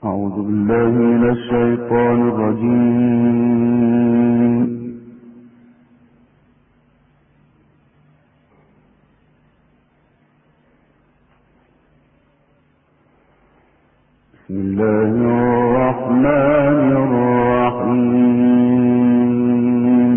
أعوذ بالله من الشيطان الرجيم. بسم الله الرحمن الرحيم.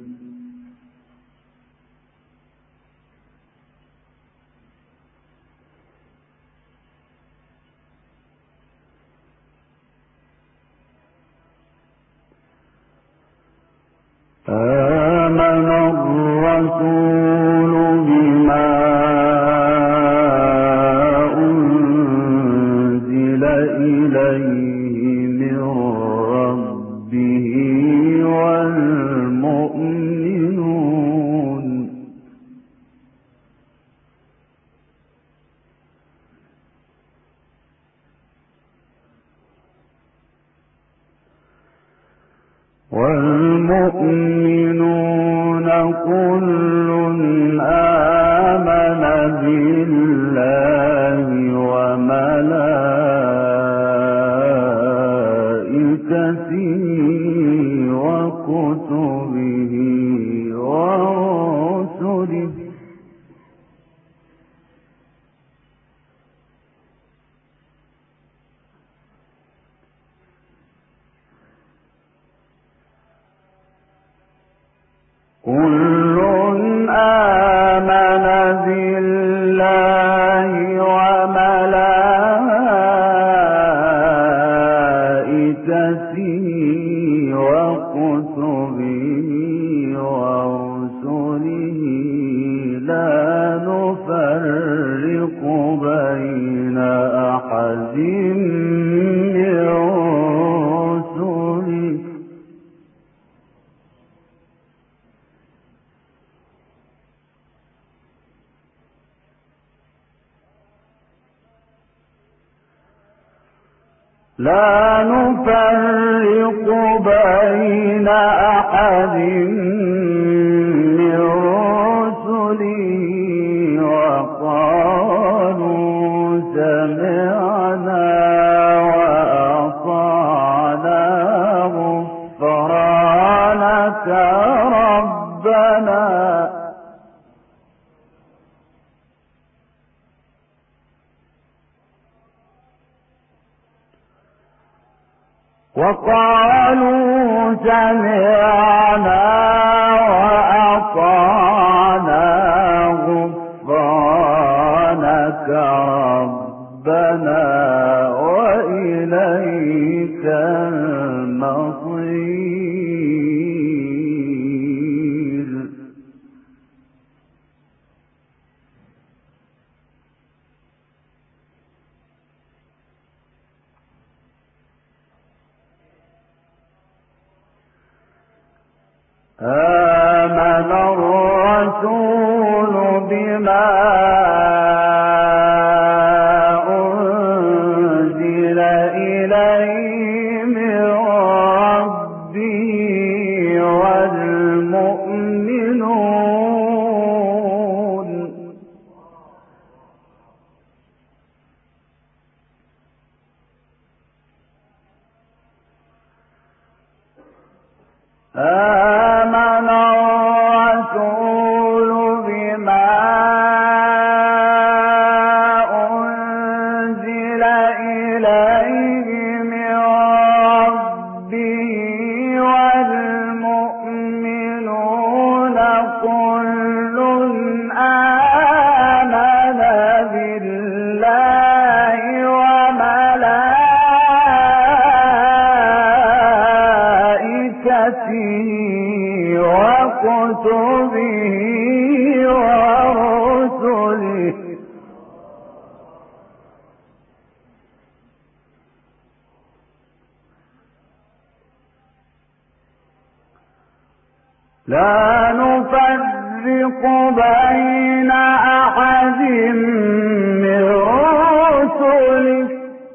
آمن الرسول بما أنزل إليه من ربه والمؤمنون كل آمن بالله وملائكته وكتبه ورسله كل آمن بالله وملائكته وكتبه ورسله لا نفرق بين أحد من رسله لا نفرق بين أحد من رسله وقالوا سمعنا وأطعنا غفرانك ربنا وقالوا سمعنا وأطعنا غفرانك ربنا وإليك المصير آمن الرسول بما أنزل إليه من ربه والمؤمنون آمن الرسول بما أنزل إليه من ربه والمؤمنون كل آمن بالله وملائكته وكتبه ورسله لا نفرق بين أحد من رسله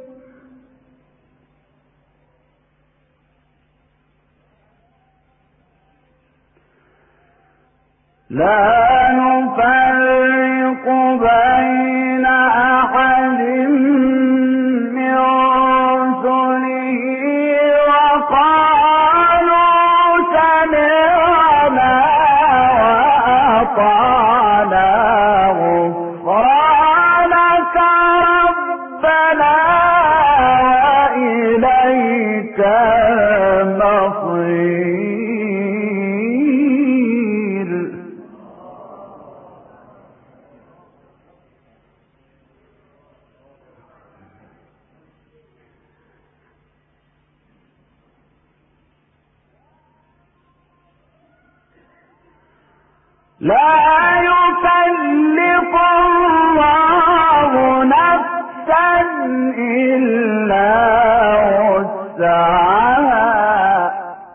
لا نفرق بين أحد من رسله وإليك المصير. لا يكلف الله نفسا إلا وسعها.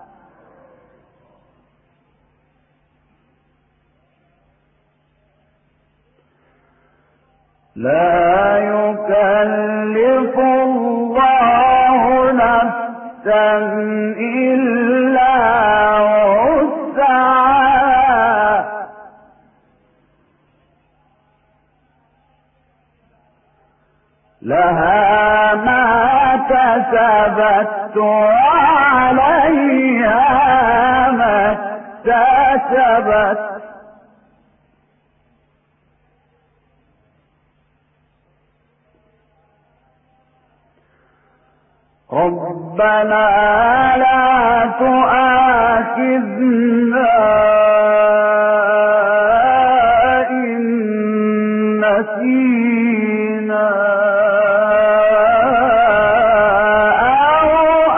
لا يكلف الله نفسا إلا وسعها. لها ما كسبت وعليها ما اكتسبت. ربنا لا تؤاخذنا إن نسينا أو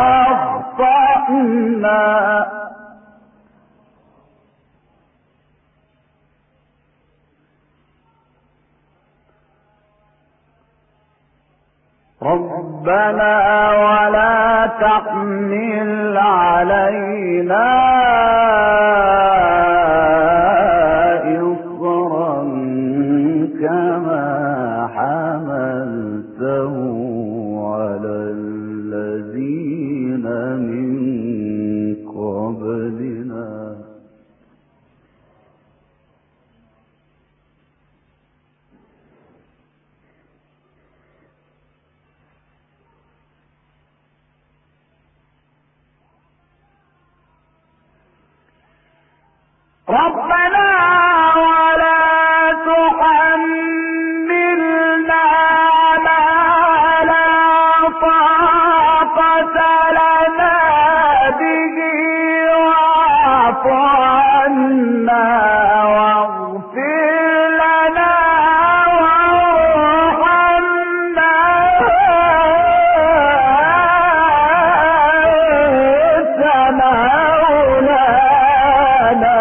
أخطأنا. ربنا ولا تحمل علينا إصرا كما حملته على الذين من قبلنا. ربنا ولا تحملنا ما لا طاقة لنا به واعف عنا واغفر لنا وارحمنا أنت مولانا.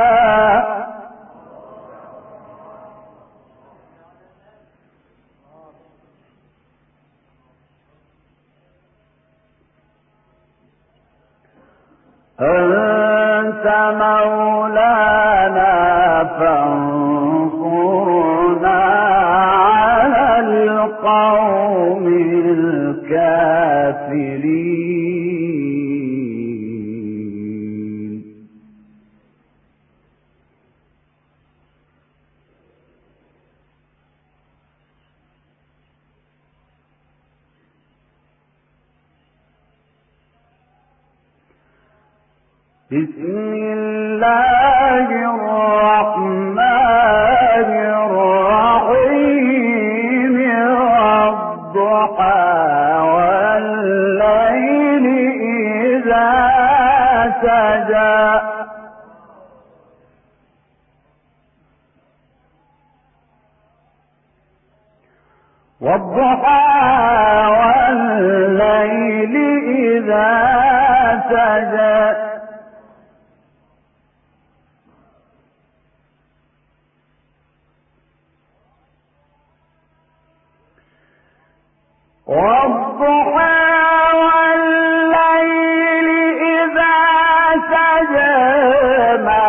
أنت مولانا فانصرنا على القوم الكافرين. بسم الله الرحمن الرحيم. والضحى والليل إذا سجى. والضحى والليل إذا سجى. والضحى والليل إذا سجى. ما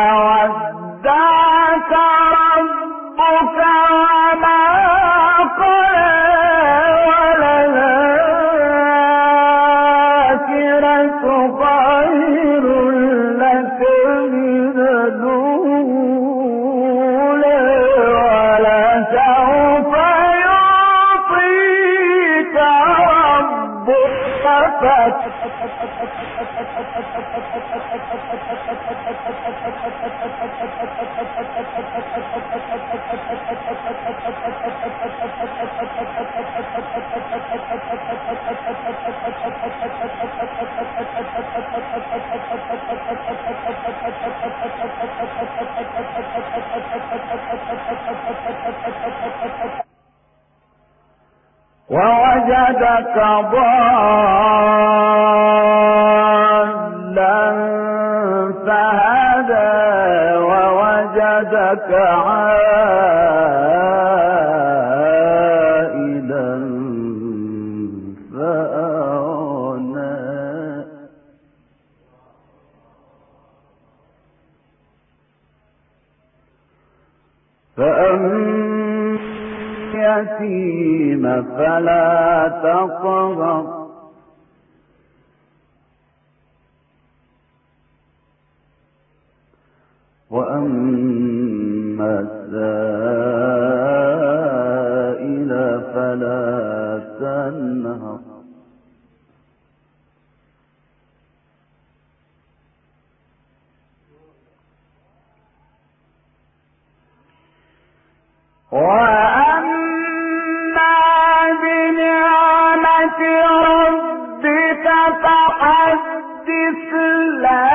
ودعك ربك وما قلى. وللآخرة خير خفت ووجدك ضالا فهدى ووجدك عائلا فأغنى فأما اليتيم فلا تقهر وأما السائل فلا تنهر وأما بنعمة ربك فحدث لا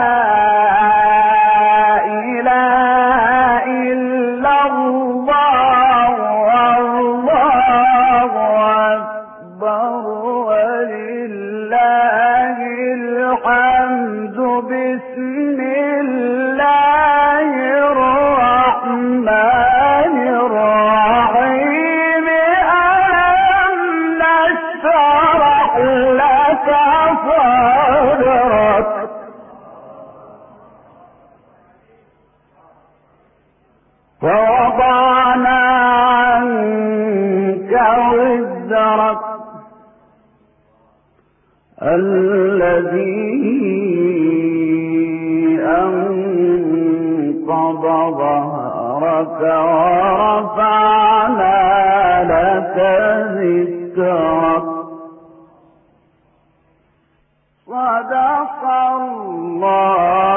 إله إلا الله والله أكبر ولله الحمد بسم الله الرحمن الرحيم ألم نشرح لك صدرك ووضعنا عنك وزرك الذي أنقض ظهرك ورفعنا لك ذكرك صدق الله